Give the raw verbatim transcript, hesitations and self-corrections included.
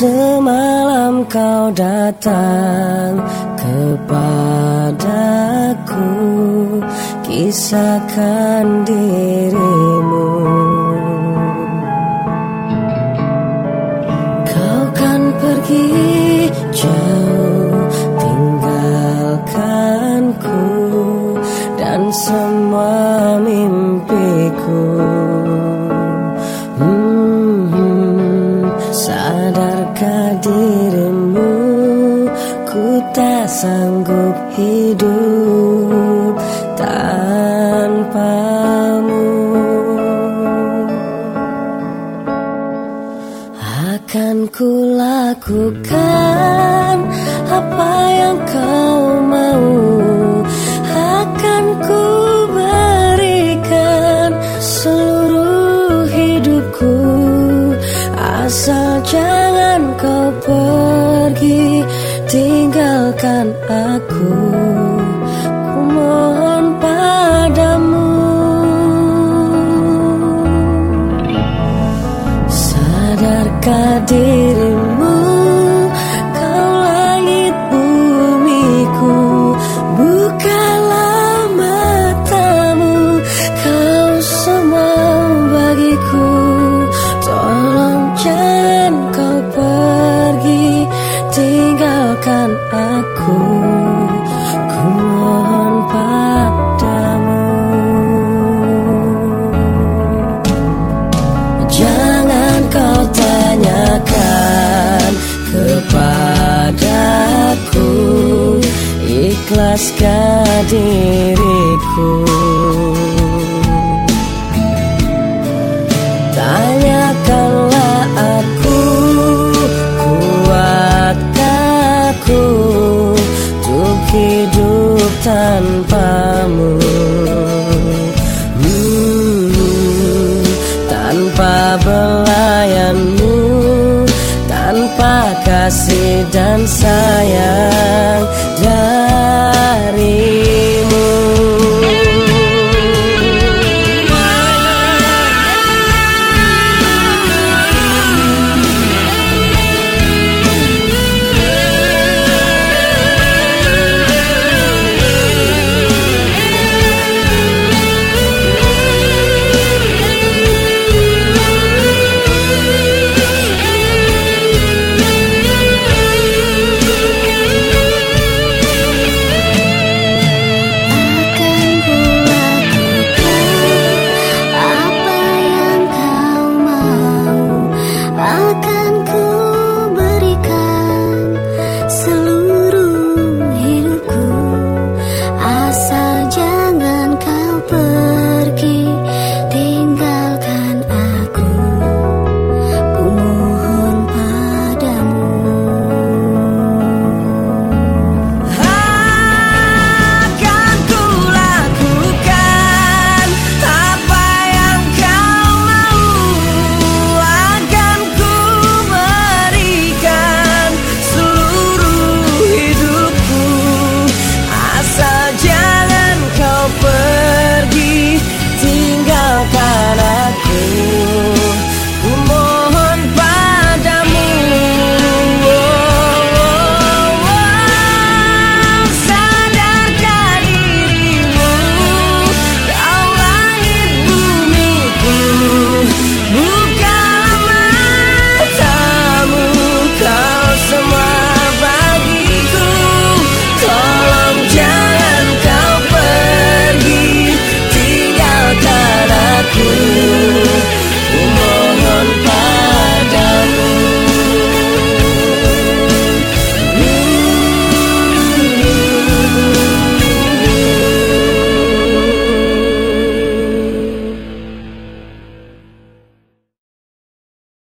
Semalam kau datang kepadaku, kisahkan dirimu. Kau kan pergi jauh, tinggalkanku dan semua mimpiku. Hmm, sadarkah dirimu, ku tak sanggup hidup tanpamu. Akan ku lakukan apa yang kau mau, akan ku berikan seluruh hidupku, asal jangan kau pergi tinggalkan aku. Ku mohon padamu, sadarkah dirimu, kau langit bumiku, bukalah matamu, kau semua bagiku. Tolong jangan kau pergi tinggalkan aku, ku mohon padamu. Jangan kau tanyakan kepadaku, ikhlaskah diriku. Tanyakanlah aku, kuatkah aku untuk hidup tanpamu. Hmm, tanpa belayanmu, tanpa kasih dan sayang darimu. Akan